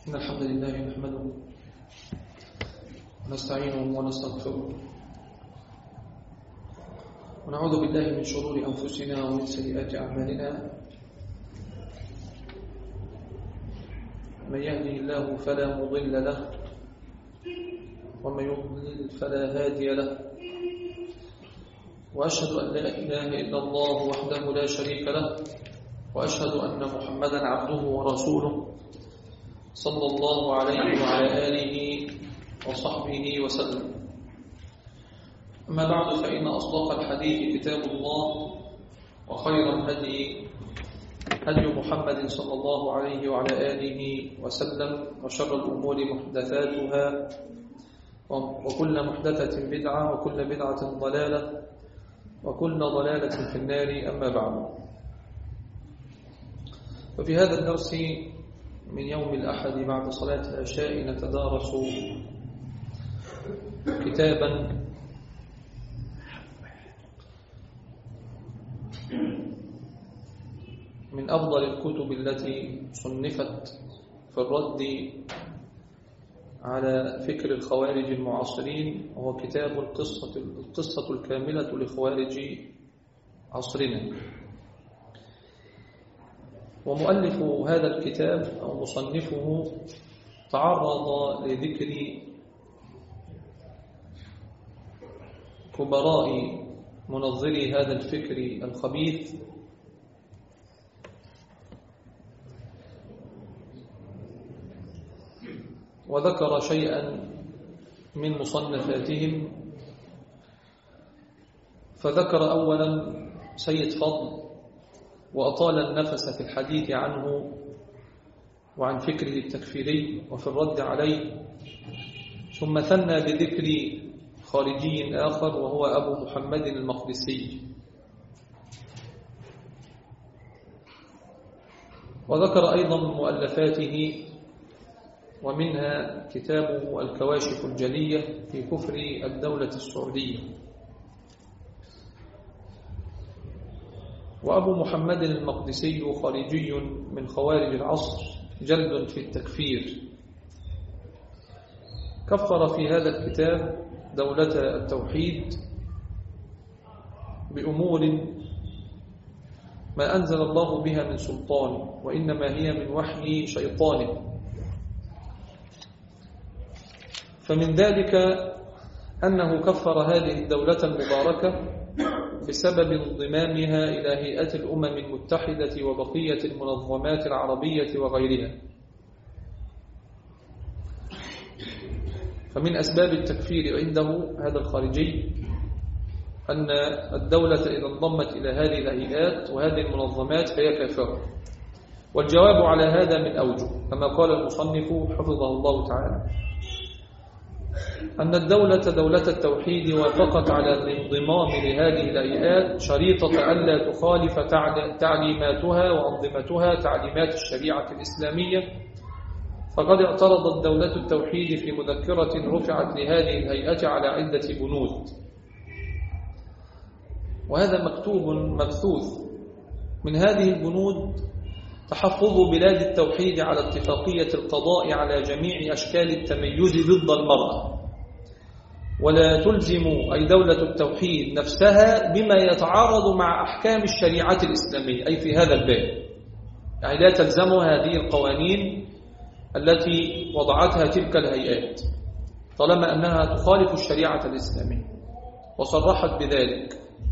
إن الحمد لله نحمده ونستعينه ونستغفره ونعوذ بالله من شرور أنفسنا ومن سيئات أعمالنا. من يهده الله فلا مضل له ومن يضلل فلا هادي له، وأشهد أن لا إله إلا الله وحده لا شريك له، وأشهد أن محمدا عبده ورسوله صلى الله عليه وعلى آله وصحبه وسلم. أما بعد، فإن أصدق الحديث كتاب الله، وخير الهدي هدي محمد صلى الله عليه وعلى آله وسلم، وشر الأمور محدثاتها، وكل محدثة بدعة، وكل بدعة ضلالة، وكل ضلالة في النار. أما بعد، وفي هذا الدرس من يوم الأحد بعد صلاة العشاء نتدارس كتابا من أفضل الكتب التي صنفت في الرد على فكر الخوارج المعاصرين، وهو كتاب القصة الكاملة لخوارج عصرنا. ومؤلف هذا الكتاب أو مصنفه تعرض لذكر كبراء منظري هذا الفكر الخبيث، وذكر شيئا من مصنفاتهم. فذكر أولا سيد فضل، وأطال النفس في الحديث عنه وعن فكره التكفيري وفي الرد عليه، ثم ثنى بذكر خارجي آخر وهو أبو محمد المقدسي، وذكر أيضا من مؤلفاته، ومنها كتابه الكواشف الجلية في كفر الدولة السعودية. وأبو محمد المقدسي خارجي من خوارج العصر، جلد في التكفير. كفر في هذا الكتاب دولة التوحيد بأمور ما أنزل الله بها من سلطان، وإنما هي من وحي شيطانه. فمن ذلك أنه كفر هذه الدولة المباركة بسبب انضمامها إلى هيئة الأمم المتحدة وبقية المنظمات العربية وغيرها. فمن أسباب التكفير عنده هذا الخارجي أن الدولة إذا انضمت إلى هذه الهيئات وهذه المنظمات فهي كافرة. والجواب على هذا من أوجه، كما قال المصنف حفظه الله تعالى، أن دولة التوحيد وافقت على الانضمام لهذه الهيئات شريطة ألا تخالف تعليماتها وأنظمتها تعليمات الشريعة الإسلامية. فقد اعترضت دولة التوحيد في مذكرة رفعت لهذه الهيئة على عدة بنود، وهذا مكتوب مبثوث. من هذه البنود تحفظ بلاد التوحيد على اتفاقية القضاء على جميع أشكال التميز ضد المرأة، ولا تلزم أي دولة التوحيد نفسها بما يتعارض مع أحكام الشريعة الإسلامية، أي في هذا الباب، يعني لا تلزم هذه القوانين التي وضعتها تلك الهيئات طالما أنها تخالف الشريعة الإسلامية، وصرحت بذلك.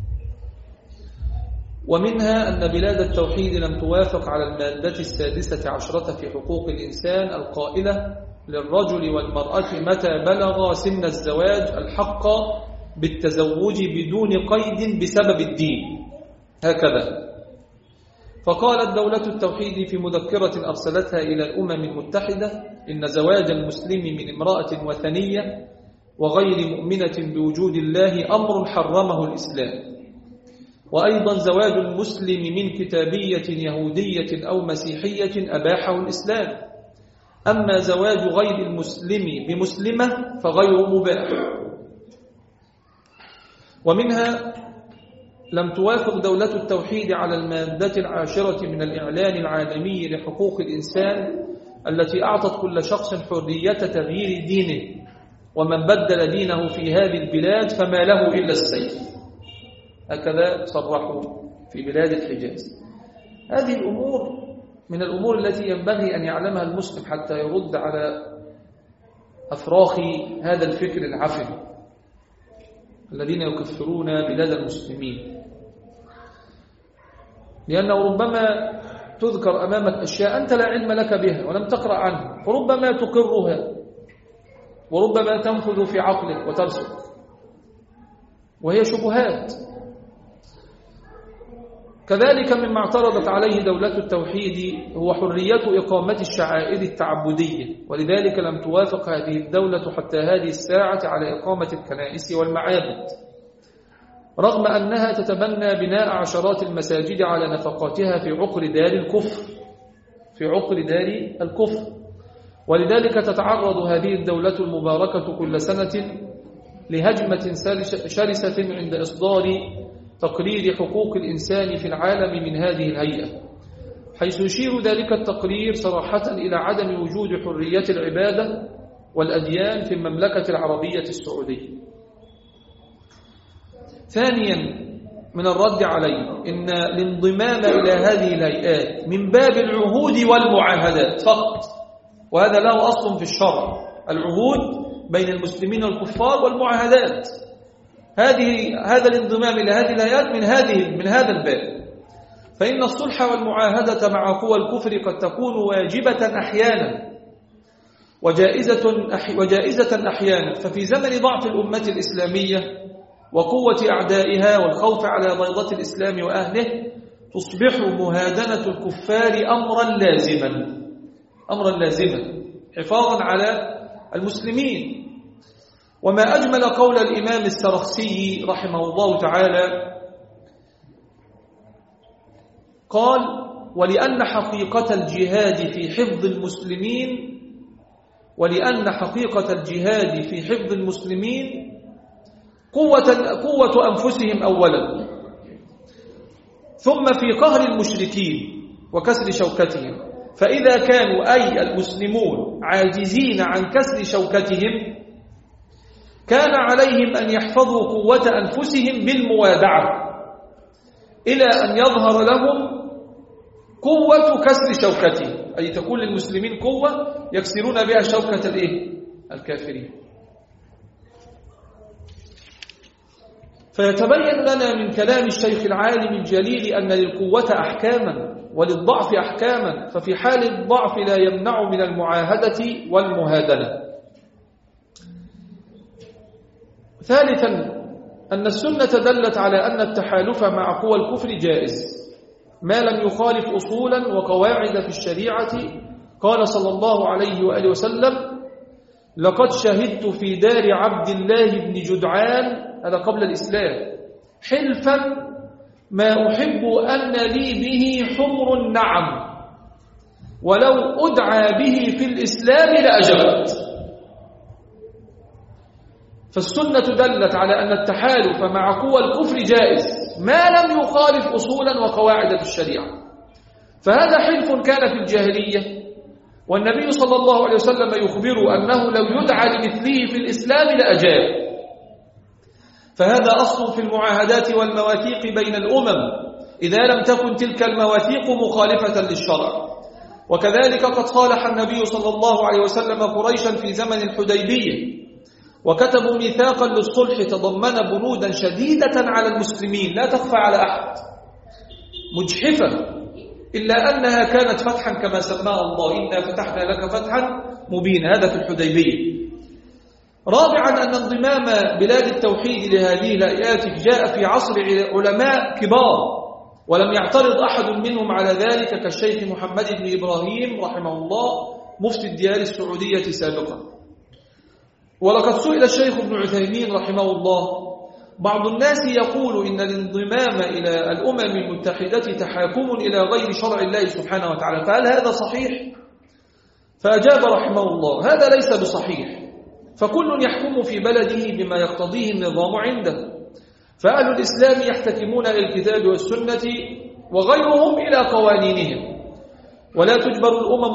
ومنها أن بلاد التوحيد لم توافق على المادة 16 في حقوق الإنسان القائلة: للرجل والمرأة متى بلغ سن الزواج الحق بالتزوج بدون قيد بسبب الدين، هكذا. فقالت دولة التوحيد في مذكرة أرسلتها إلى الأمم المتحدة: إن زواج المسلم من امرأة وثنية وغير مؤمنة بوجود الله أمر حرمه الإسلام، وأيضا زواج المسلم من كتابية يهودية أو مسيحية أباحه الإسلام، أما زواج غير المسلم بمسلمة فغير مباح. ومنها لم توافق دولة التوحيد على المادة 10 من الإعلان العالمي لحقوق الإنسان التي أعطت كل شخص حرية تغيير دينه، ومن بدل دينه في هذه البلاد فما له إلا السيف. هكذا صرحوا في بلاد الحجاز. هذه الأمور من الأمور التي ينبغي أن يعلمها المسلم حتى يرد على أفراخ هذا الفكر العفن الذين يكفرون بلاد المسلمين، لأنه ربما تذكر أمامك أشياء أنت لا علم لك بها ولم تقرأ عنها، وربما تقرها وربما تنفذ في عقلك وترسخ، وهي شبهات. كذلك مما اعترضت عليه دولة التوحيد هو حرية إقامة الشعائر التعبدية، ولذلك لم توافق هذه الدولة حتى هذه الساعة على إقامة الكنائس والمعابد، رغم أنها تتبنى بناء عشرات المساجد على نفقاتها في عقر دار الكفر. ولذلك تتعرض هذه الدولة المباركة كل سنة لهجمة شرسة عند إصدار تقرير حقوق الإنسان في العالم من هذه الهيئة، حيث يشير ذلك التقرير صراحة إلى عدم وجود حرية العبادة والأديان في المملكة العربية السعودية. ثانيا من الرد عليه إن الانضمام إلى هذه الهيئات من باب العهود والمعاهدات فقط، وهذا له أصل في الشرع، العهود بين المسلمين والكفار والمعاهدات. هذا الانضمام إلى هذه الهيئات من هذا الباب، فإن الصلح والمعاهدة مع قوى الكفر قد تكون واجبة أحيانا وجائزة أحيانا، ففي زمن ضعف الأمة الإسلامية وقوة أعدائها والخوف على بيضة الإسلام وأهله تصبح مهادنة الكفار أمرا لازما حفاظا على المسلمين. وما أجمل قول الإمام السرخسي رحمه الله تعالى، قال: ولأن حقيقة الجهاد في حفظ المسلمين قوة أنفسهم أولا، ثم في قهر المشركين وكسر شوكتهم، فإذا كانوا أي المسلمون عاجزين عن كسر شوكتهم كان عليهم أن يحفظوا قوة أنفسهم بالموادعة إلى أن يظهر لهم قوة كسر شوكتهم، أي تكون للمسلمين قوة يكسرون بها شوكة الكافرين. فيتبين لنا من كلام الشيخ العالم الجليل أن للقوة أحكاما وللضعف أحكاما، ففي حال الضعف لا يمنع من المعاهدة والمهادنة. ثالثا أن السنة دلت على أن التحالف مع قوى الكفر جائز ما لم يخالف أصولا وقواعد في الشريعة. قال صلى الله عليه وآله وسلم: لقد شهدت في دار عبد الله بن جدعان، هذا قبل الإسلام، حلفا ما أحب أن لي به حمر النعم، ولو أدعى به في الإسلام لأجبت. فالسنة دلت على أن التحالف مع قوى الكفر جائز ما لم يخالف أصولا وقواعد في الشريعة، فهذا حلف كان في الجاهلية، والنبي صلى الله عليه وسلم يخبر أنه لو يدعى لمثله في الإسلام لأجاب. فهذا أصل في المعاهدات والمواثيق بين الأمم إذا لم تكن تلك المواثيق مخالفة للشرع. وكذلك قد صالح النبي صلى الله عليه وسلم قريشا في زمن الحديبية، وكتبوا ميثاقا للصلح تضمن بنودا شديدة على المسلمين لا تخفى على أحد، مجحفة، إلا أنها كانت فتحا كما سماها الله: إنا فتحنا لك فتحا مبينا. هذا في الحديبية. رابعا أن انضمام بلاد التوحيد لهذه الهيئات جاء في عصر علماء كبار ولم يعترض أحد منهم على ذلك، كالشيخ محمد بن إبراهيم رحمه الله مفتي الديار السعودية سابقا. ولقد سئل الشيخ ابن عثيمين رحمه الله: بعض الناس يقول إن الانضمام إلى الأمم المتحدة تحاكم إلى غير شرع الله سبحانه وتعالى، فهل هذا صحيح؟ فأجاب رحمه الله: هذا ليس بصحيح، فكل يحكم في بلده بما يقتضيه النظام عنده، فأهل الإسلام يحتكمون إلى الكتاب والسنة وغيرهم إلى قوانينهم، ولا تجبر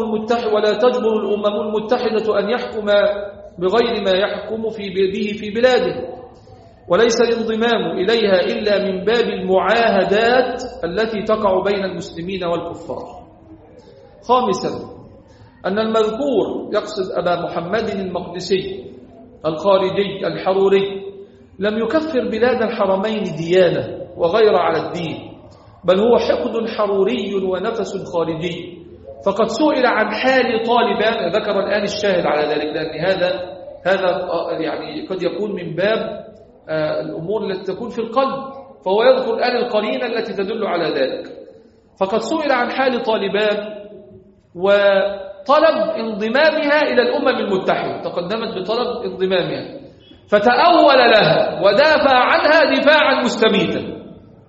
الأمم المتحدة أن يحكم بغير ما يحكم به في بلاده، وليس الانضمام إليها إلا من باب المعاهدات التي تقع بين المسلمين والكفار. خامسا، أن المذكور يقصد أبا محمد المقدسي الخارجي الحروري لم يكفر بلاد الحرمين ديانة وغير على الدين، بل هو حقد حروري ونفس خارجي. فقد سئل عن حال طالبان، ذكر الآن الشاهد على ذلك، لأن هذا يعني قد يكون من باب الأمور التي تكون في القلب، فهو يذكر الآن القرينة التي تدل على ذلك. فقد سئل عن حال طالبان وطلب انضمامها إلى الأمم المتحدة، تقدمت بطلب انضمامها، فتأول لها ودافع عنها دفاعا مستميتا.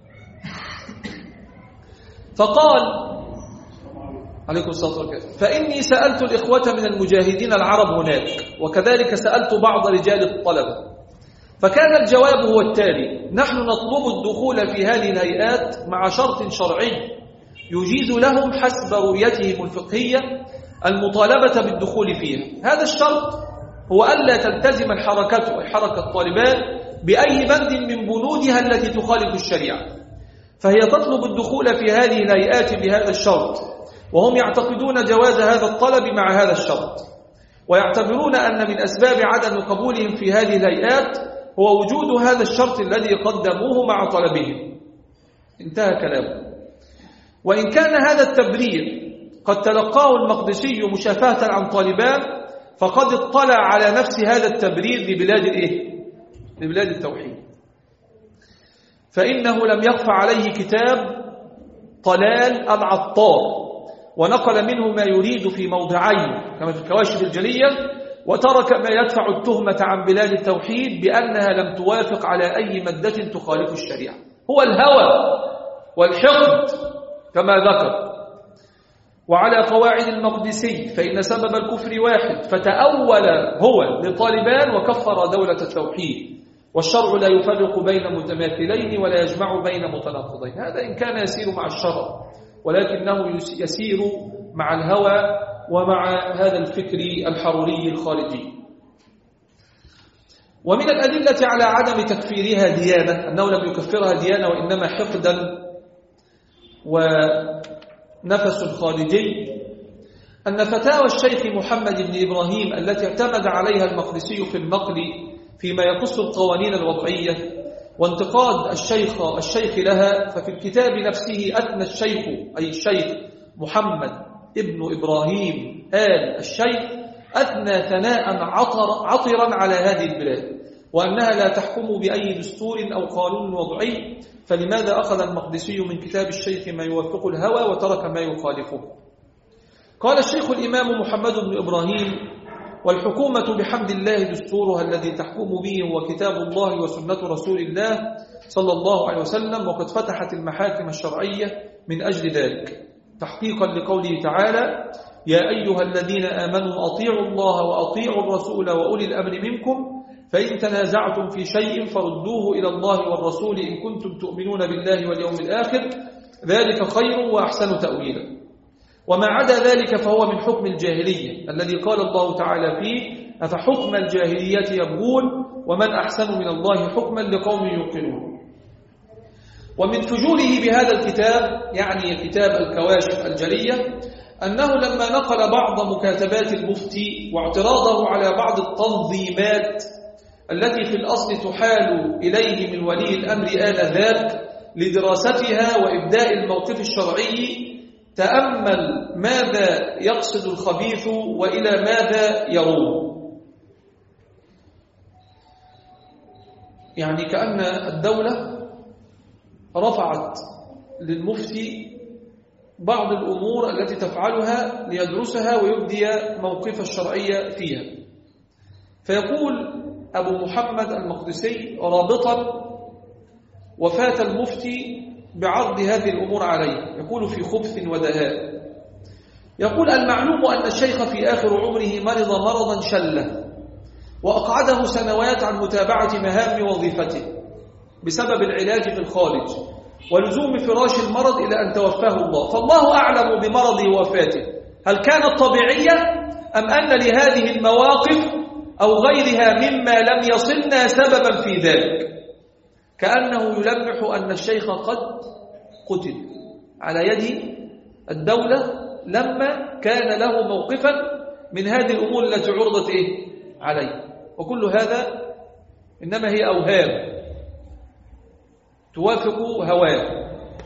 فقال عليكم الصلاة والسلام: فإني سألت الإخوة من المجاهدين العرب هناك، وكذلك سألت بعض رجال الطلبة، فكان الجواب هو التالي: نحن نطلب الدخول في هذه الهيئات مع شرط شرعي يجيز لهم حسب رؤيتهم الفقهية المطالبة بالدخول فيها. هذا الشرط هو ألا تلتزم حركة طالبان بأي بند من بنودها التي تخالف الشريعة، فهي تطلب الدخول في هذه الهيئات بهذا الشرط، وهم يعتقدون جواز هذا الطلب مع هذا الشرط، ويعتبرون أن من أسباب عدم قبولهم في هذه الهيئات هو وجود هذا الشرط الذي قدموه مع طلبهم. انتهى كلامه. وإن كان هذا التبرير قد تلقاه المقدسي مشافهة عن طالبان، فقد اطلع على نفس هذا التبرير لبلاد التوحيد، فإنه لم يخفى عليه كتاب طلال العطار، ونقل منه ما يريد في موضعين كما في الكواشف الجلية، وترك ما يدفع التهمة عن بلاد التوحيد بأنها لم توافق على أي مادة تخالف الشريعة. هو الهوى والحقد كما ذكر. وعلى قواعد المقدسي فإن سبب الكفر واحد، فتأول هو لطالبان وكفر دولة التوحيد، والشرع لا يفرق بين متماثلين ولا يجمع بين متناقضين. هذا إن كان يسير مع الشرع، ولكنه يسير مع الهوى ومع هذا الفكر الحروري الخارجي. ومن الأدلة على عدم تكفيرها ديانة، أنه لم يكفرها ديانة وإنما حقدا ونفس خارجي، أن فتاوى الشيخ محمد بن إبراهيم التي اعتمد عليها المقدسي في النقل فيما يخص القوانين الوضعية وانتقاد الشيخ لها، ففي الكتاب نفسه أثنى الشيخ أي الشيخ محمد ابن إبراهيم آل الشيخ أثنى ثناء عطرا على هذه البلاد، وأنها لا تحكم بأي دستور أو قانون وضعي، فلماذا أخذ المقدسي من كتاب الشيخ ما يوافق الهوى وترك ما يخالفه؟ قال الشيخ الإمام محمد بن إبراهيم: والحكومة بحمد الله دستورها الذي تحكم به هو كتاب الله وسنة رسول الله صلى الله عليه وسلم، وقد فتحت المحاكم الشرعية من أجل ذلك، تحقيقا لقوله تعالى: يا أيها الذين آمنوا أطيعوا الله وأطيعوا الرسول وأولي الأمر منكم، فإن تنازعتم في شيء فردوه إلى الله والرسول إن كنتم تؤمنون بالله واليوم الآخر، ذلك خير وأحسن تأويلا. وما عدا ذلك فهو من حكم الجاهلية الذي قال الله تعالى فيه: أفحكم الجاهلية يبغون ومن أحسن من الله حكما لقوم يوقنون. ومن فجوره بهذا الكتاب، يعني كتاب الكواشف الجلية، أنه لما نقل بعض مكاتبات المفتي واعتراضه على بعض التنظيمات التي في الأصل تحال إليه من ولي الأمر آنذاك لدراستها وإبداء الموقف الشرعي، تأمل ماذا يقصد الخبيث وإلى ماذا يروم. يعني كأن الدولة رفعت للمفتي بعض الأمور التي تفعلها ليدرسها ويبدي موقف الشرعية فيها. فيقول أبو محمد المقدسي رابطا وفاة المفتي بعرض هذه الأمور عليه، يقول في خبث ودهاء، يقول: المعلوم أن الشيخ في آخر عمره مرض مرضا شلة، وأقعده سنوات عن متابعة مهام وظيفته بسبب العلاج في الخارج، ولزوم فراش المرض إلى أن توفاه الله، فالله أعلم بمرضه ووفاته، هل كانت طبيعية أم أن لهذه المواقف أو غيرها مما لم يصلنا سببا في ذلك؟ كأنه يلمح أن الشيخ قد قتل على يد الدولة لما كان له موقفا من هذه الأمور التي عرضت عليه. وكل هذا إنما هي أوهام توافق هواه.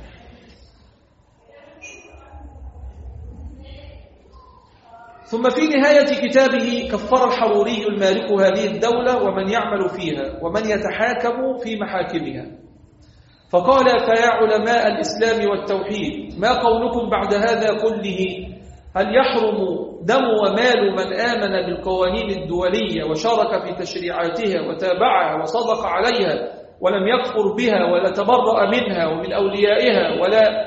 ثم في نهاية كتابه كفر الحروري المالك هذه الدولة ومن يعمل فيها ومن يتحاكم في محاكمها، فقال: فيا علماء الإسلام والتوحيد، ما قولكم بعد هذا كله؟ هل يحرم دم ومال من آمن بالقوانين الدولية وشارك في تشريعاتها وتابعها وصدق عليها ولم يكفر بها ولا تبرأ منها ومن أوليائها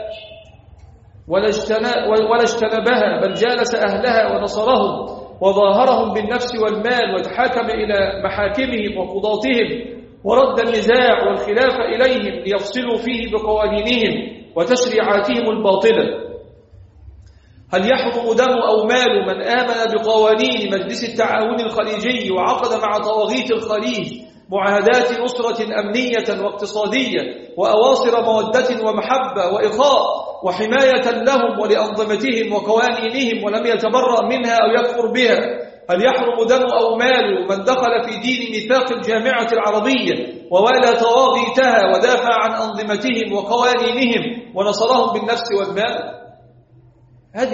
ولا اجتنبها، بل جالس أهلها ونصرهم وظاهرهم بالنفس والمال وتحاكم إلى محاكمهم وقضاتهم ورد النزاع والخلاف إليهم ليفصلوا فيه بقوانينهم وتشريعاتهم الباطلة؟ هل يحرم دم أو مال من آمن بقوانين مجلس التعاون الخليجي وعقد مع طواغيت الخليج معاهدات نصرة أمنية واقتصادية وأواصر مودة ومحبة وإخاء وحماية لهم ولأنظمتهم وقوانينهم ولم يتبرأ منها أو يكفر بها؟ هل يحرم دم أو مال من دخل في دين ميثاق الجامعة العربية ووالى طواغيتها ودافع عن أنظمتهم وقوانينهم ونصرهم بالنفس والمال؟ هذه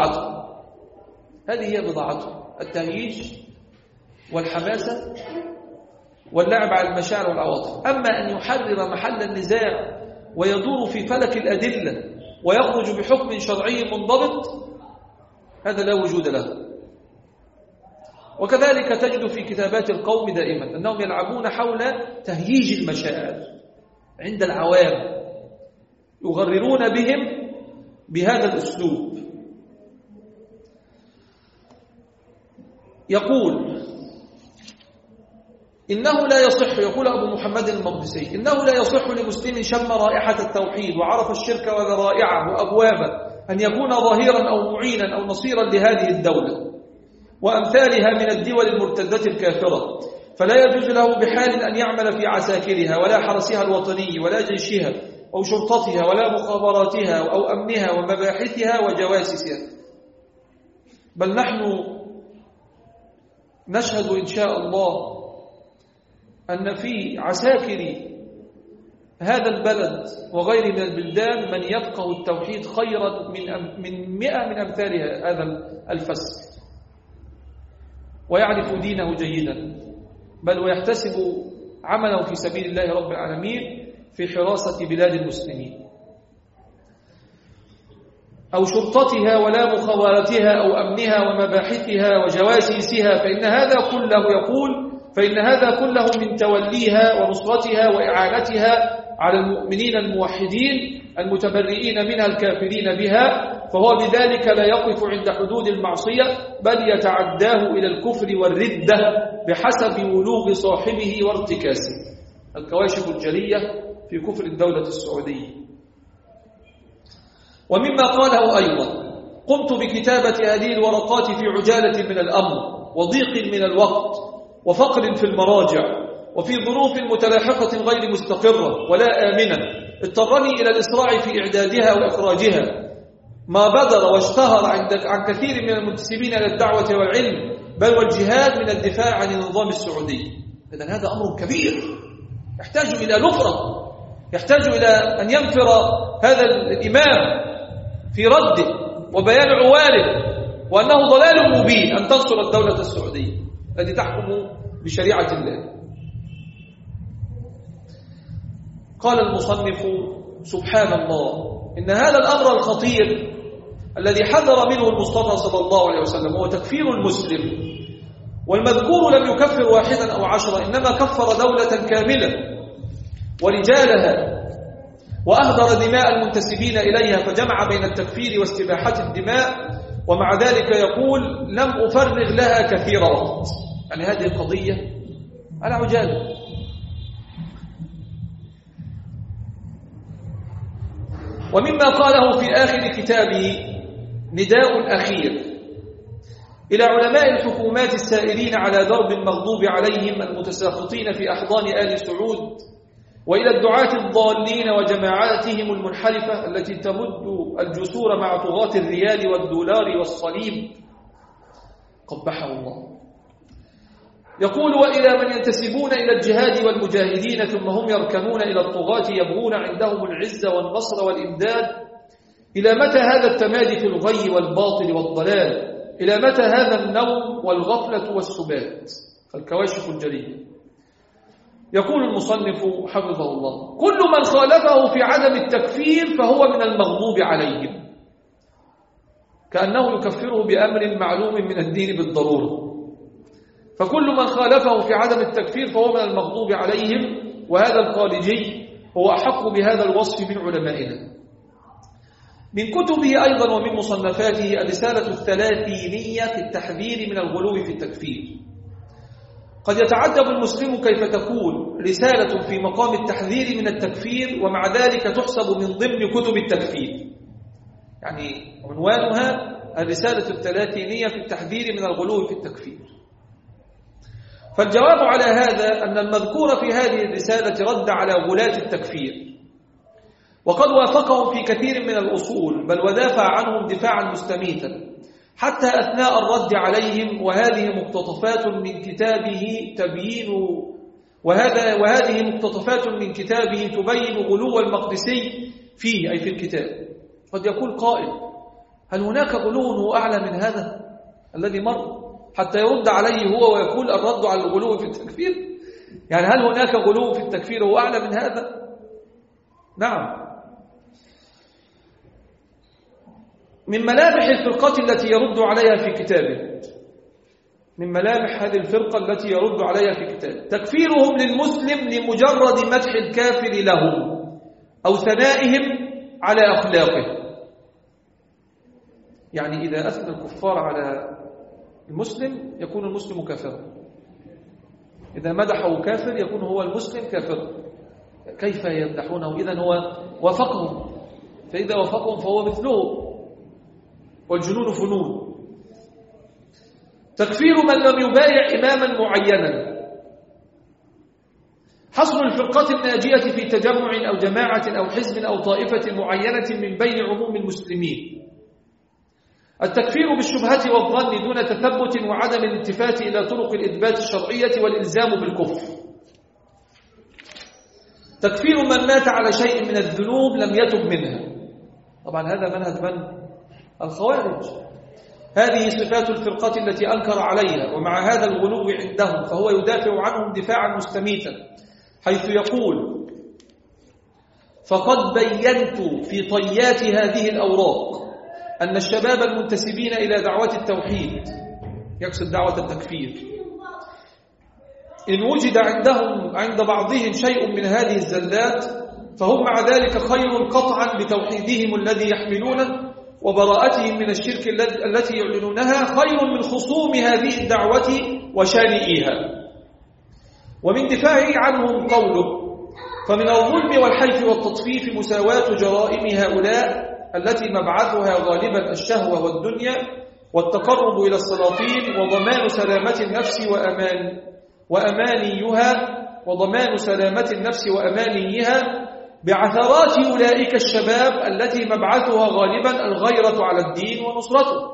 هي بضاعتهم التهييج والحماسة واللعب على المشاعر والعواطف. أما أن يحرر محل النزاع ويدور في فلك الأدلة ويخرج بحكم شرعي منضبط، هذا لا وجود له. وكذلك تجد في كتابات القوم دائما أنهم يلعبون حول تهييج المشاعر عند العوام، يغررون بهم بهذا الأسلوب. يقول: إنه لا يصح، يقول أبو محمد المقدسي، إنه لا يصح لمسلم شم رائحة التوحيد وعرف الشرك وذرائعه وأبوابه أن يكون ظهيرا أو معينا أو نصيرا لهذه الدولة وأمثالها من الدول المرتدة الكافرة، فلا يجوز له بحال أن يعمل في عساكرها ولا حرسها الوطني ولا جيشها أو شرطتها ولا مخابراتها أو أمنها ومباحثها وجواسسها. بل نحن نشهد إن شاء الله أن في عساكر هذا البلد وغير من البلدان من يفقه التوحيد خيرا من 100 من أمثال هذا الفصل، ويعرف دينه جيدا، بل ويحتسب عمله في سبيل الله رب العالمين في حراسة بلاد المسلمين أو شرطتها ولا مخابراتها أو أمنها ومباحثها وجواسيسها، فإن هذا كله من توليها ونصرتها وإعانتها على المؤمنين الموحدين المتبرئين منها الكافرين بها، فهو بذلك لا يقف عند حدود المعصية بل يتعداه إلى الكفر والردة بحسب ولوغ صاحبه وارتكاسه. الكواشف الجلية في كفر الدولة السعودية. ومما قاله أيضا: قمت بكتابة هذه الورقات في عجالة من الأمر وضيق من الوقت وفقر في المراجع وفي ظروف متلاحقة غير مستقرة ولا آمنة اضطرني إلى الإسراع في إعدادها وإخراجها، ما بدر واشتهر عن كثير من المنتسبين إلى الدعوة والعلم بل والجهاد من الدفاع عن النظام السعودي. إذن هذا أمر كبير يحتاج إلى نفرة، يحتاج إلى أن ينفر هذا الإمام في رده وبيان عواله وأنه ضلال مبين أن تنصر الدولة السعودية التي تحكم بشريعة الله. قال المصنف: سبحان الله، إن هذا الأمر الخطير الذي حذر منه المصطفى صلى الله عليه وسلم هو تكفير المسلم، والمذكور لم يكفر واحدا أو 10، إنما كفر دولة كاملة ورجالها وأهدر دماء المنتسبين إليها، فجمع بين التكفير واستباحة الدماء، ومع ذلك يقول: لم أفرغ لها كثير وقت. يعني هذه القضية على عجالة. ومما قاله في آخر كتابه نداء أخير إلى علماء الحكومات السائرين على درب المغضوب عليهم المتساخطين في أحضان آل سعود، وإلى الدعاة الضالين وجماعاتهم المنحرفة التي تمد الجسور مع طغاة الريال والدولار والصليب، قبحه الله. يقول: وإلى من ينتسبون إلى الجهاد والمجاهدين ثم هم يركنون إلى الطغاة يبغون عندهم العزة والنصر والإمداد، إلى متى هذا التمادي في الغي والباطل والضلال؟ إلى متى هذا النوم والغفلة والسبات؟ الكواشف الجلية. يقول المصنف حفظه الله: كل من خالفه في عدم التكفير فهو من المغضوب عليهم، كأنه يكفره بأمر معلوم من الدين بالضرورة. فكل من خالفه في عدم التكفير فهو من المغضوب عليهم، وهذا الخارجي هو أحق بهذا الوصف من علمائنا. من كتبه أيضا ومن مصنفاته الرسالة الثلاثينية في التحذير من الغلو في التكفير. قد يتعجب المسلم كيف تكون رسالة في مقام التحذير من التكفير ومع ذلك تحسب من ضمن كتب التكفير. يعني عنوانها الرسالة الثلاثينية في التحذير من الغلو في التكفير. فالجواب على هذا أن المذكور في هذه الرسالة رد على غلاة التكفير، وقد وافقهم في كثير من الأصول، بل ودافع عنهم دفاعا مستميتا حتى أثناء الرد عليهم. وهذه مقتطفات من كتابه تبين غلو المقدسي فيه، أي في الكتاب. قد يقول قائل: هل هناك غلو هو أعلى من هذا الذي مر؟ حتى يرد عليه هو ويقول الرد على الغلو في التكفير. يعني هل هناك غلو في التكفير هو أعلى من هذا؟ نعم. من ملامح الفرقة التي يرد عليها في كتابه، من ملامح هذه الفرقة التي يرد عليها في كتابه تكفيرهم للمسلم لمجرد مدح الكافر لهم أو ثنائهم على أخلاقه. يعني إذا أثنى الكفار على المسلم يكون المسلم كافرا، إذا مدحه كافر يكون هو المسلم كافرا. كيف يمدحونه؟ إذن هو وافقهم، فإذا وافقهم فهو مثلهم، والجنون فنون. تكفير من لم يبايع إماما معينا. حصر الفرقة الناجية في تجمع أو جماعة أو حزب أو طائفة معينة من بين عموم المسلمين. التكفير بالشبهة والظن دون تثبت وعدم الالتفات إلى طرق الإثبات الشرعية والإلزام بالكفر. تكفير من مات على شيء من الذنوب لم يتب منها. طبعا هذا منهج من؟ الخوارج. هذه صفات الفرقة التي أنكر عليها، ومع هذا الغلو عندهم فهو يدافع عنهم دفاعا مستميتا، حيث يقول: فقد بينت في طيات هذه الأوراق أن الشباب المنتسبين إلى دعوة التوحيد، يقصد دعوة التكفير، إن وجد عند بعضهم شيء من هذه الزلات فهم مع ذلك خير قطعا بتوحيدهم الذي يحملونه وبراءتهم من الشرك التي يعلنونها، خير من خصوم هذه الدعوة وشانئيها. ومن دفاعه عنهم قوله: فمن الظلم والحيف والتطفيف مساواة جرائم هؤلاء التي مبعثها غالبا الشهوة والدنيا والتقرب إلى السلاطين، وضمان سلامة النفس وأمانيها بعثرات أولئك الشباب التي مبعثها غالبا الغيرة على الدين ونصرته.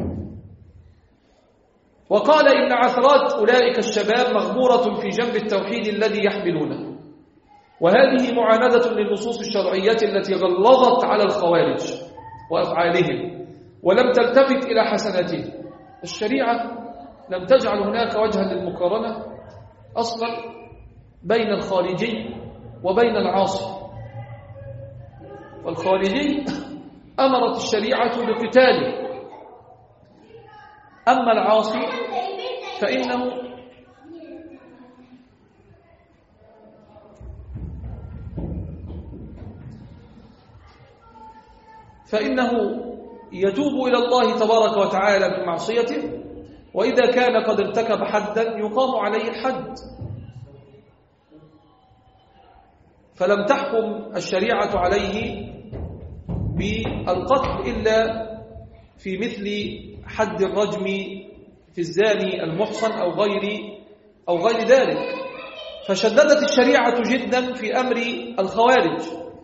وقال: إن عثرات أولئك الشباب مغمورة في جنب التوحيد الذي يحملونه. وهذه معاندة للنصوص الشرعية التي غلظت على الخوارج وأفعالهم ولم تلتفت إلى حسناتهم. الشريعة لم تجعل هناك وجها للمقارنة أصلا بين الخارجي وبين العاصي. والخارجي أمرت الشريعة بقتاله، أما العاصي فإنه يتوب إلى الله تبارك وتعالى من معصيته، وإذا كان قد ارتكب حدا يقام عليه الحد. فلم تحكم الشريعة عليه بالقتل إلا في مثل حد الرجم في الزاني المحصن أو غير ذلك. فشددت الشريعة جدا في أمر الخوارج.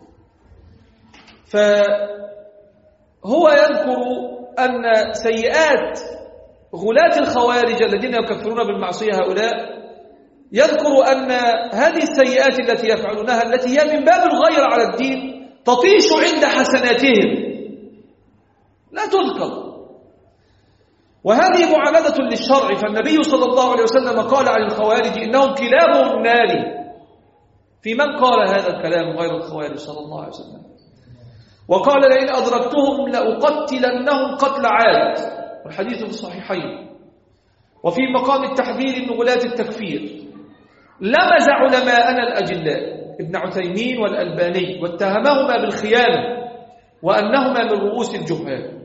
فهو يذكر أن سيئات غلاة الخوارج الذين يكفرون بالمعصية هؤلاء، يذكر أن هذه السيئات التي يفعلونها التي هي من باب الغير على الدين تطيش عند حسناتهم لا تذكر. وهذه معاندة للشرع. فالنبي صلى الله عليه وسلم قال عن الخوارج إنهم كلاب النار. في من قال هذا الكلام غير الخوارج صلى الله عليه وسلم؟ وقال لئن أدركتهم لأقتلنهم قتل عاد، والحديث في الصحيحين. وفي مقام التحذير من غلاة التكفير لمز علماءنا الأجلاء ابن عثيمين والألباني واتهمهما بالخيانة وأنهما من رؤوس الجهال،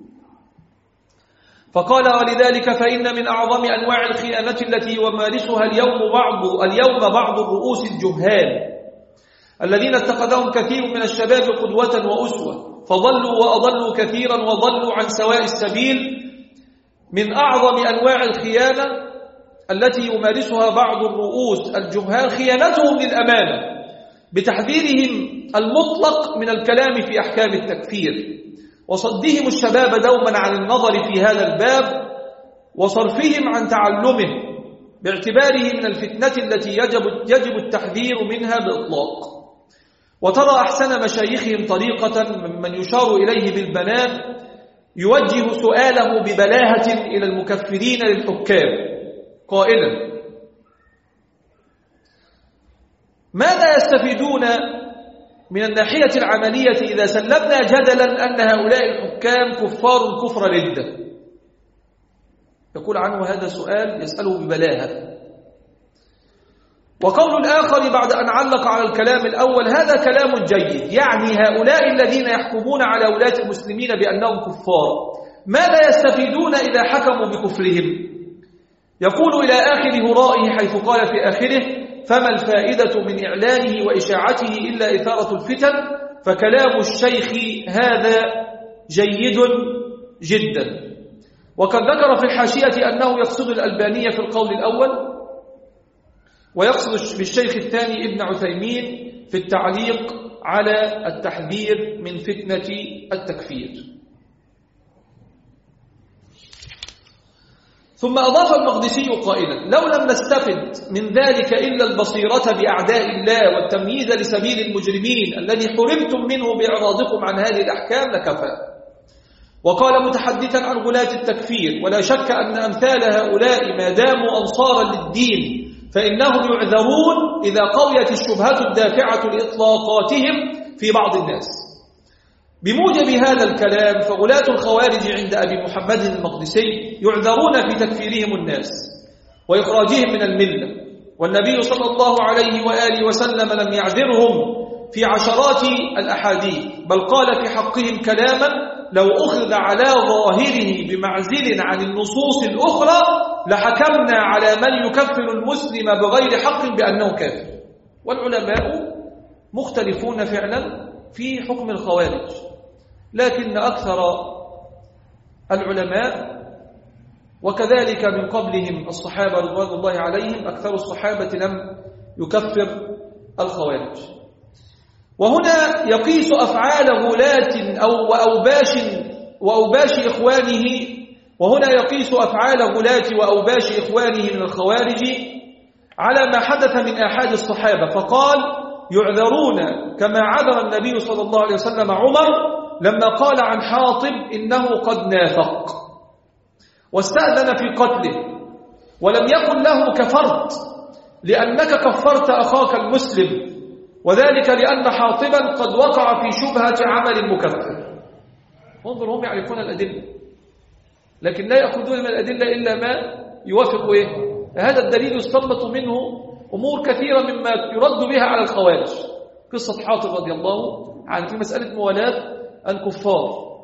فقال ولذلك فإن من أعظم أنواع الخيانة التي يمارسها اليوم بعض الرؤوس الجهال الذين اتخذهم كثير من الشباب قدوة وأسوة فضلوا وأضلوا كثيرا وضلوا عن سواء السبيل. من أعظم أنواع الخيانة التي يمارسها بعض الرؤوس الجهال خيانتهم للأمانة بتحذيرهم المطلق من الكلام في أحكام التكفير وصدهم الشباب دوما عن النظر في هذا الباب وصرفهم عن تعلمه باعتباره من الفتنة التي يجب التحذير منها بإطلاق. وترى أحسن مشايخهم طريقة ممن يشار إليه بالبنان يوجه سؤاله ببلاهة إلى المكفرين للحكام قائلا ماذا يستفيدون من الناحية العملية إذا سلمنا جدلا أن هؤلاء الحكام كفار كفر ردة؟ يقول عنه هذا سؤال يسأله ببلاهة. وقول الآخر بعد أن علق على الكلام الأول هذا كلام جيد، يعني هؤلاء الذين يحكمون على ولاة المسلمين بأنهم كفار ماذا يستفيدون إذا حكموا بكفرهم؟ يقول إلى آخر هرائه حيث قال في آخره فما الفائدة من إعلانه وإشاعته إلا إثارة الفتن، فكلام الشيخ هذا جيد جدا. وقد ذكر في الحاشية أنه يقصد الألبانية في القول الأول ويقصد بالشيخ الثاني ابن عثيمين في التعليق على التحذير من فتنة التكفير. ثم أضاف المقدسي قائلا لو لم نستفد من ذلك إلا البصيرة بأعداء الله والتمييز لسبيل المجرمين الذي حرمتم منه بإعراضكم عن هذه الأحكام لكفى. وقال متحدثا عن غلاة التكفير ولا شك أن أمثال هؤلاء ما داموا أنصارا للدين فإنهم يعذرون إذا قويت الشبهة الدافعة لإطلاقاتهم في بعض الناس. بموجب هذا الكلام فغلاة الخوارج عند أبي محمد المقدسي يعذرون في تكفيرهم الناس وإخراجهم من الملة، والنبي صلى الله عليه وآله وسلم لم يعذرهم في عشرات الأحاديث بل قال في حقهم كلاما لو أخذ على ظاهره بمعزل عن النصوص الأخرى لحكمنا على من يكفر المسلم بغير حق بأنه كافر. والعلماء مختلفون فعلا في حكم الخوارج، لكن أكثر العلماء وكذلك من قبلهم الصحابة رضوان الله عليهم أكثر الصحابة لم يكفر الخوارج. وهنا يقيس أفعال غلاة وأوباش إخوانه وهنا يقيس أفعال غلاة وأوباش إخوانه من الخوارج على ما حدث من آحاد الصحابة، فقال يعذرون كما عذر النبي صلى الله عليه وسلم عمر لما قال عن حاطب إنه قد نافق واستأذن في قتله ولم يقل له كفرت لأنك كفرت أخاك المسلم، وذلك لأن حاطبا قد وقع في شبهة عمل مكفر. انظر هم يعرفون الأدلة لكن لا يأخذون من الأدلة إلا ما يوافق هذا الدليل يستنبط منه أمور كثيرة مما يرد بها على الخوارج. قصة حاطب رضي الله عنه في مسألة موالاة الكفار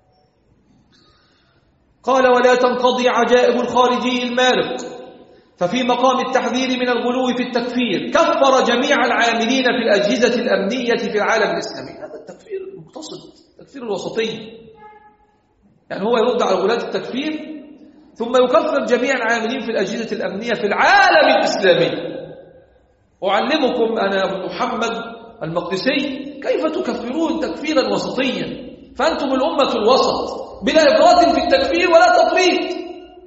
قال ولا تنقضي عجائب الخارجي المارق، ففي مقام التحذير من الغلو في التكفير كفر جميع العاملين في الأجهزة الأمنية في العالم الإسلامي. هذا التكفير المقتصد تكفير الوسطية، يعني هو يرد على غلاة التكفير ثم يكفر جميع العاملين في الأجهزة الأمنية في العالم الإسلامي. أعلمكم أنا أبو محمد المقدسي كيف تكفرون تكفيرا وسطيا، فأنتم الأمة الوسط بلا إفراط في التكفير ولا تفريط.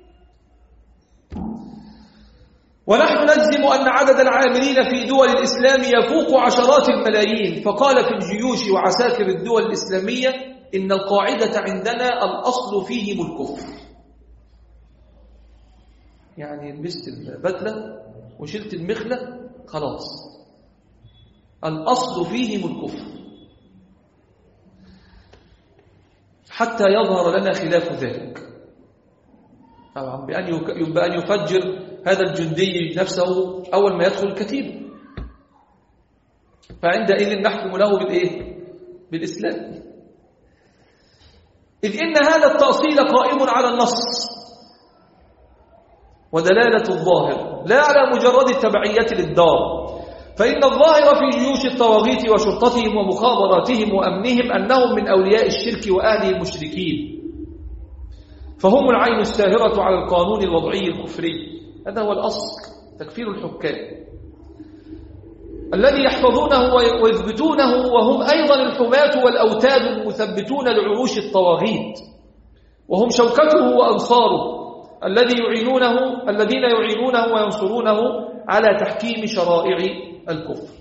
ونحن نجزم أن عدد العاملين في دول الإسلام يفوق عشرات الملايين. فقال في الجيوش وعساكر الدول الإسلامية إن القاعدة عندنا الأصل فيهم الكفر. يعني لبست البدلة وشلت المخلة خلاص، الأصل فيهم الكفر حتى يظهر لنا خلاف ذلك. طبعا بأن يفجر هذا الجندي نفسه أول ما يدخل الكتيبة، فعندئذ نحكم له بالإيه؟ بالإسلام، إذ إن هذا التأصيل قائم على النص ودلالة الظاهر لا على مجرد التبعية للدار. فإن الظاهر في جيوش الطواغيت وشرطتهم ومخابراتهم وأمنهم أنهم من أولياء الشرك وأهله المشركين، فهم العين الساهرة على القانون الوضعي الكفري. هذا هو الأصل، تكفير الحكام الذي يحفظونه ويثبتونه، وهم أيضا الحماة والأوتاد المثبتون لعروش الطواغيت، وهم شوكته وأنصاره الذين يعينونه وينصرونه على تحكيم شرائع الكفر.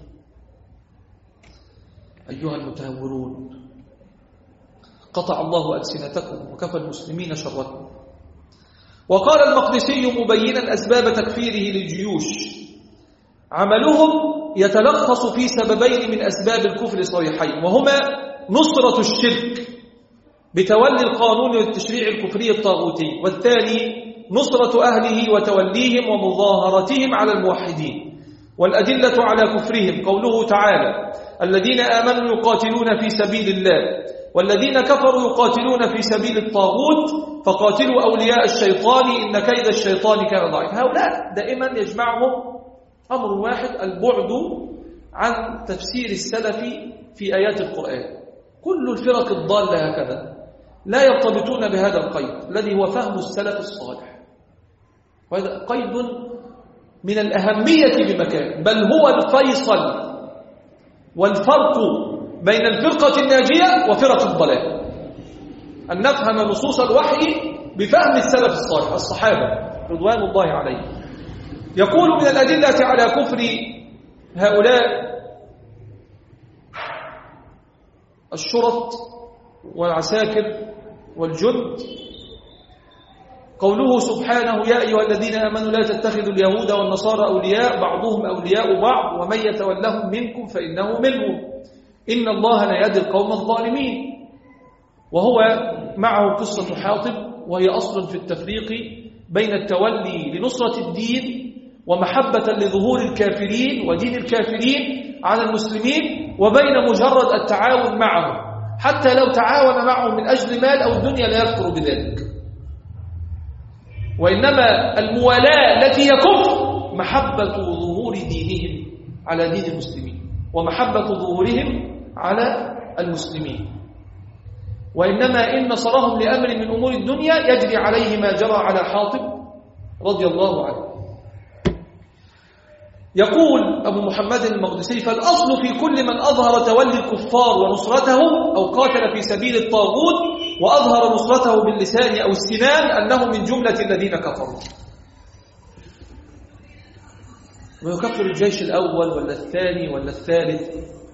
أيها المتهورون، قطع الله ألسنتكم وكفى المسلمين شركم. وقال المقدسي مبينا أسباب تكفيره للجيوش: عملهم يتلخص في سببين من أسباب الكفر صريحين، وهما نصرة الشرك بتولي القانون والتشريع الكفري الطاغوتي، والثاني نصرة أهله وتوليهم ومظاهرتهم على الموحدين. والأدلة على كفرهم قوله تعالى: الذين آمنوا يقاتلون في سبيل الله والذين كفروا يقاتلون في سبيل الطاغوت فقاتلوا أولياء الشيطان إن كيد الشيطان كان ضعيفا. هؤلاء دائما يجمعهم أمر واحد: البعد عن تفسير السلف في آيات القرآن. كل الفرق الضالة هكذا لا يرتبطون بهذا القيد الذي هو فهم السلف الصالح، وهذا قيد من الأهمية بمكان، بل هو الفيصل والفرق بين الفرقة الناجية وفرق الضلال، أن نفهم نصوص الوحي بفهم السلف الصالح الصحابة رضوان الله عليهم. يقول من الأدلة على كفر هؤلاء الشرط والعساكر والجند قوله سبحانه: يا أيها الذين آمنوا لا تتخذوا اليهود والنصارى أولياء بعضهم أولياء بعض ومن يتولهم منكم فإنه منهم إن الله لا يهدي القوم الظالمين. وهو معه قصة حاطب، وهي أصل في التفريق بين التولي لنصرة الدين ومحبة لظهور الكافرين ودين الكافرين على المسلمين، وبين مجرد التعاون معهم حتى لو تعاون معهم من أجل مال أو الدنيا لا يذكر بذلك. وإنما الموالاة التي يكفر محبة ظهور دينهم على دين المسلمين ومحبة ظهورهم على المسلمين. وإنما إن نصرهم لأمر من أمور الدنيا يجري عليه ما جرى على حاطب رضي الله عنه. يقول أبو محمد المقدسي: فالأصل في كل من أظهر تولي الكفار ونصرتهم أو قاتل في سبيل الطاغوت وأظهر نصرته باللسان أو السنان أنه من جملة الذين كفروا. ويكفر الجيش الأول ولا الثاني ولا الثالث؟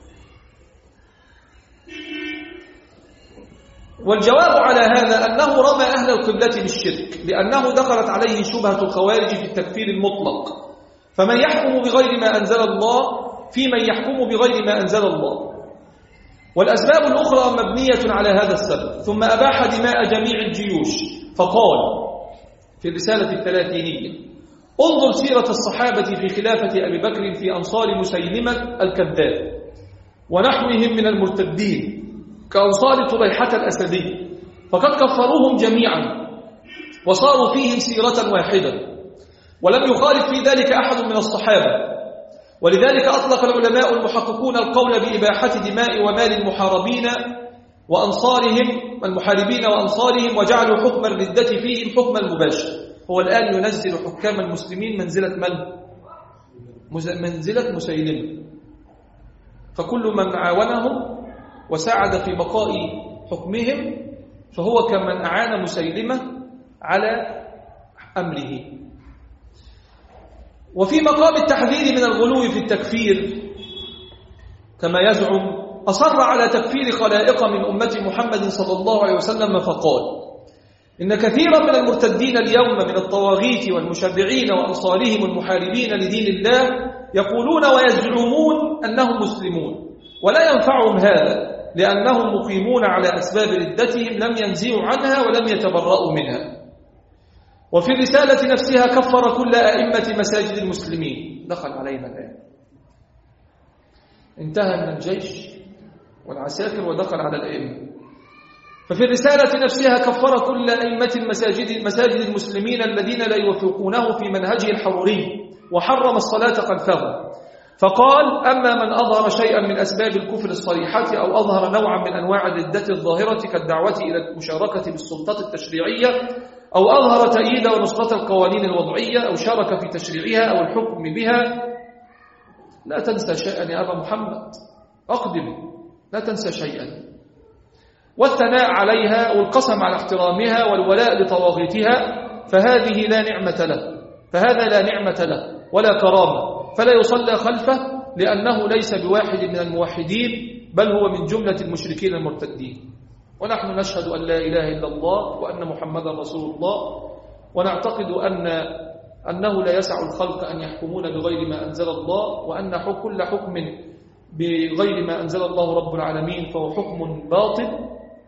والجواب على هذا أنه رمى أهل القبلة بالشرك، لأنه دخلت عليه شبهة الخوارج في التكفير المطلق، فمن يحكم بغير ما أنزل الله في من يحكم بغير ما أنزل الله. والأسباب الأخرى مبنية على هذا السبب. ثم أباح دماء جميع الجيوش، فقال في الرسالة الثلاثينية: انظر سيرة الصحابة في خلافة أبي بكر في أنصار مسيلمة الكذاب ونحوهم من المرتدين كأنصار طليحة الأسدي، فقد كفروهم جميعا وصاروا فيهم سيرة واحدة، ولم يخالف في ذلك أحد من الصحابة. ولذلك أطلق العلماء المحققون القول بإباحة دماء ومال المحاربين وأنصارهم المحاربين وأنصارهم، وجعلوا حكم الردة فيهم حكما مباشر. هو الآن ينزل حكام المسلمين منزلة من؟ منزلة مسيلمة. فكل من عاونهم وساعد في بقاء حكمهم فهو كمن أعان مسيلمة على أمره. وفي مقام التحذير من الغلو في التكفير كما يزعم أصر على تكفير خلائق من أمة محمد صلى الله عليه وسلم فقال: إن كثيرا من المرتدين اليوم من الطواغيت والمشرعين وأنصارهم المحاربين لدين الله يقولون ويزعمون أنهم مسلمون، ولا ينفعهم هذا لأنهم مقيمون على أسباب ردتهم لم ينزعوا عنها ولم يتبرؤوا منها. وفي الرسالة نفسها كفر كل أئمة مساجد المسلمين. دخل علينا الآن، انتهى من الجيش والعساكر ودخل على الأئمة. ففي الرسالة نفسها كفر كل أئمة مساجد المسلمين الذين لا يوافقونه في منهجه الحروري، وحرم الصلاة خلفه. فقال: أما من أظهر شيئا من أسباب الكفر الصريحة أو أظهر نوعا من أنواع الردة الظاهرة كالدعوة إلى المشاركة بالسلطات التشريعية أو أظهر تأييد ونصرة القوانين الوضعية أو شارك في تشريعها أو الحكم بها، لا تنسى شيئا يا أبا محمد، أقدم، لا تنسى شيئا. والثناء عليها والقسم على احترامها والولاء لطواغيتها فهذه لا نعمة له، فهذا لا نعمة له ولا كرامة، فلا يصلى خلفه لأنه ليس بواحد من الموحدين بل هو من جملة المشركين المرتدين. ونحن نشهد أن لا إله إلا الله وأن محمدا رسول الله، ونعتقد أنه لا يسع الخلق أن يحكمون بغير ما أنزل الله، وأن كل حكم بغير ما أنزل الله رب العالمين فهو حكم باطل،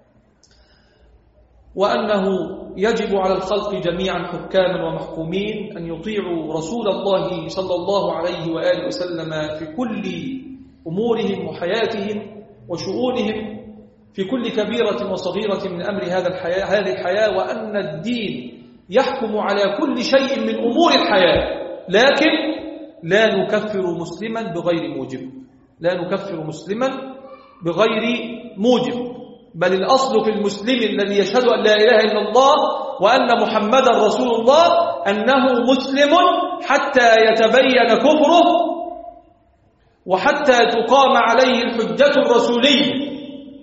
وأنه يجب على الخلق جميعا حكاما ومحكومين أن يطيعوا رسول الله صلى الله عليه وآله وسلم في كل أمورهم وحياتهم وشؤونهم، في كل كبيرة وصغيرة من أمر هذه الحياة، وأن الدين يحكم على كل شيء من أمور الحياة، لكن لا نكفر مسلما بغير موجب، لا نكفر مسلما بغير موجب، بل الأصل في المسلم الذي يشهد أن لا إله إلا الله وأن محمدا رسول الله أنه مسلم حتى يتبين كفره وحتى تقام عليه الحجة الرسولية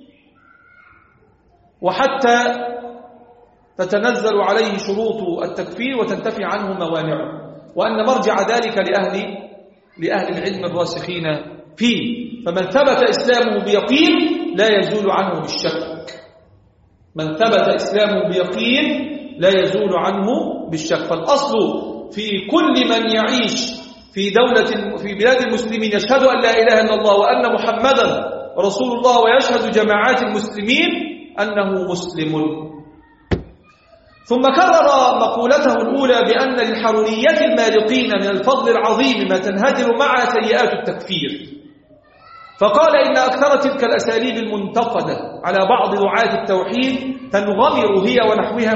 وحتى تتنزل عليه شروط التكفير وتنتفي عنه موانعه، وأن مرجع ذلك لأهل العلم الراسخين فيه. فمن ثبت إسلامه بيقين لا يزول عنه بالشك، من ثبت إسلامه بيقين لا يزول عنه بالشك. فالأصل في كل من يعيش في بلاد المسلمين يشهد أن لا إله إلا الله وأن محمدا رسول الله ويشهد جماعات المسلمين أنه مسلم. ثم كرر مقولته الأولى بأن للحرورية المالقين من الفضل العظيم ما تنهدر مع سيئات التكفير، فقال إن أكثر تلك الأساليب المنتقدة على بعض دعاة التوحيد تنغمر هي ونحوها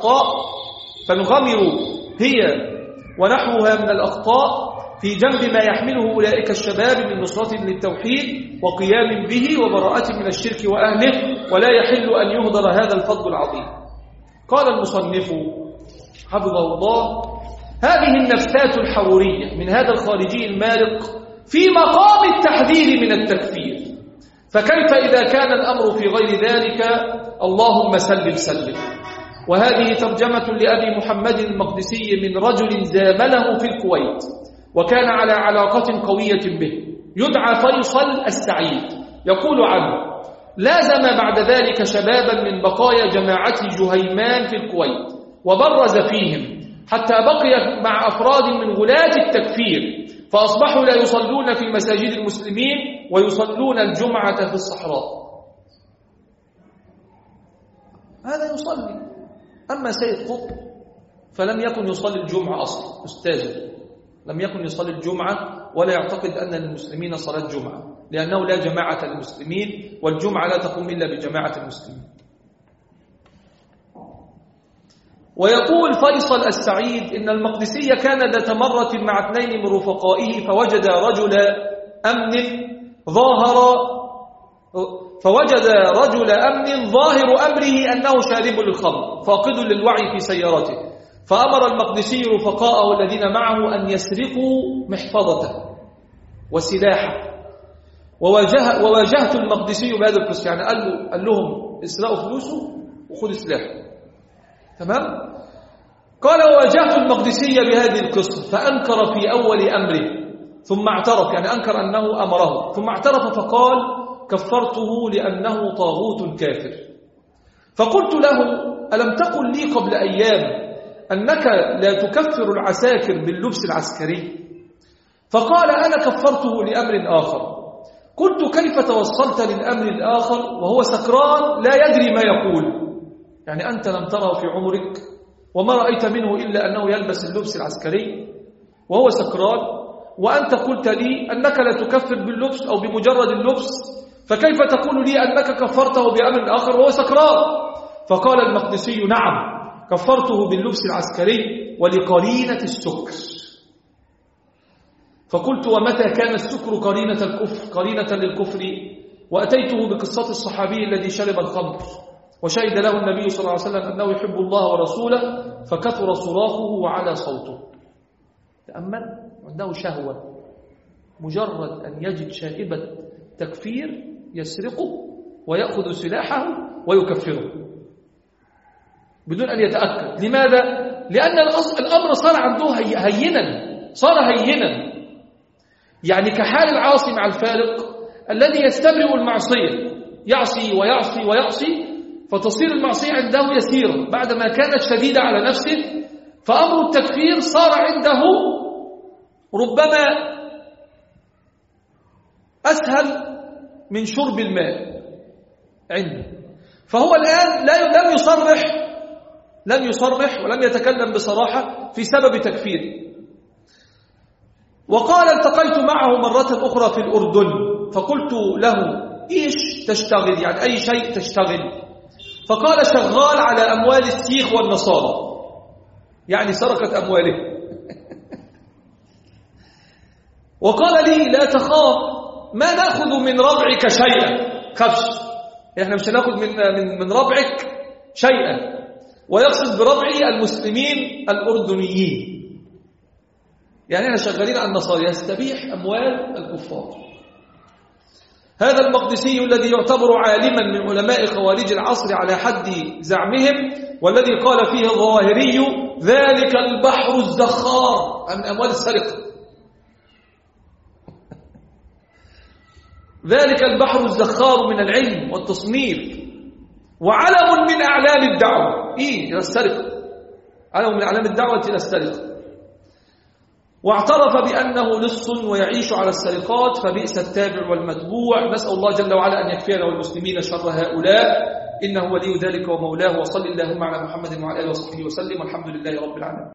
من الأخطاء في جنب ما يحمله أولئك الشباب من نصرة للتوحيد وقيام به وبراءة من الشرك وأهله، ولا يحل أن يهدر هذا الفضل العظيم. قال المصنف حفظه الله: هذه النفسات الحرورية من هذا الخارجي المالق في مقام التحذير من التكفير، فكيف إذا كان الأمر في غير ذلك؟ اللهم سلم. وهذه ترجمة لأبي محمد المقدسي من رجل زامله في الكويت وكان على علاقة قوية به، يدعى فيصل السعيد. يقول عنه: لازم بعد ذلك شبابا من بقايا جماعة جهيمان في الكويت وبرز فيهم حتى بقي مع أفراد من غلاة التكفير، فأصبحوا لا يصلون في مساجد المسلمين ويصلون الجمعة في الصحراء. هذا يصلي. أما سيد قطب فلم يكن يصلي الجمعة أصلا، أستاذه لم يكن يصلي الجمعة ولا يعتقد أن للمسلمين صلاة جمعة، لأنه لا جماعة للمسلمين والجمعة لا تقوم إلا بجماعة المسلمين. ويقول فيصل السعيد إن المقدسي كان ذات مرة مع 2 من رفقائه فوجد رجل أمن ظاهر فوجد رجل أمن ظاهر أمره أنه شارب للخمر فاقد للوعي في سيارته، فأمر المقدسي رفقاءه الذين معه أن يسرقوا محفظته وسلاحه. وواجهت المقدسي بهذا القصة، يعني قال لهم اسرقوا فلوسه وخذوا سلاحه. تمام؟ قال وواجهت المقدسي بهذه القصة فأنكر في أول أمره ثم اعترف، يعني أنكر أنه أمره ثم اعترف فقال كفرته لأنه طاغوت كافر. فقلت له ألم تقل لي قبل أيام أنك لا تكفر العساكر باللبس العسكري؟ فقال أنا كفرته لأمر آخر. قلت كيف توصلت للأمر الآخر وهو سكران لا يدري ما يقول؟ يعني أنت لم تره في عمرك وما رأيت منه إلا أنه يلبس اللبس العسكري وهو سكران، وأنت قلت لي أنك لا تكفر باللبس أو بمجرد اللبس، فكيف تقول لي أنك كفرته بأمر آخر وهو سكران؟ فقال المقدسي نعم كفرته باللبس العسكري ولقرينة السكر. فقلت ومتى كان السكر قرينة للكفر؟ وأتيته بقصة الصحابي الذي شرب الخمر وشهد له النبي صلى الله عليه وسلم أنه يحب الله ورسوله فكثر صراخه وعلى صوته. تأمل، عنده شهوة، مجرد أن يجد شائبة تكفير يسرقه ويأخذ سلاحه ويكفره بدون أن يتأكد. لماذا؟ لأن الأمر صار عنده هينا، يعني كحال العاصي مع الفارق الذي يستبرئ المعصية، يعصي ويعصي ويعصي فتصير المعصية عنده يسيرة بعدما كانت شديدة على نفسه، فأمر التكفير صار عنده ربما أسهل من شرب الماء عنده. فهو الآن لم يصرح ولم يتكلم بصراحة في سبب تكفيره. وقال التقيت معه مرة أخرى في الأردن فقلت له إيش تشتغل؟ يعني أي شيء تشتغل؟ فقال شغال على أموال السيخ والنصارى، يعني سرقت أمواله. وقال لي لا تخاف ما نأخذ من ربعك شيئا، خفش، إحنا مش هنأخذ من ربعك شيئا. ويقصد بربعي المسلمين الأردنيين، يعني احنا شغالين على النصارى، يستبيح أموال الكفار. هذا المقدسي الذي يعتبر عالما من علماء خوارج العصر على حد زعمهم، والذي قال فيه الظاهري ذلك البحر الزخار من أموال السرقة، ذلك البحر الزخار من العلم والتصنيف، وعلم من أعلام الدعوة إلى السرقة، علم من أعلام الدعوة إلى السرقة. واعترف بأنه لص ويعيش على السرقات فبئس التابع والمتبوع. نسأل الله جل وعلا أن يكفينا والمسلمين شر هؤلاء، إنه ولي ذلك ومولاه. وصل اللهم على محمد وعلى آله وصحبه وسلم، والحمد لله رب العالمين.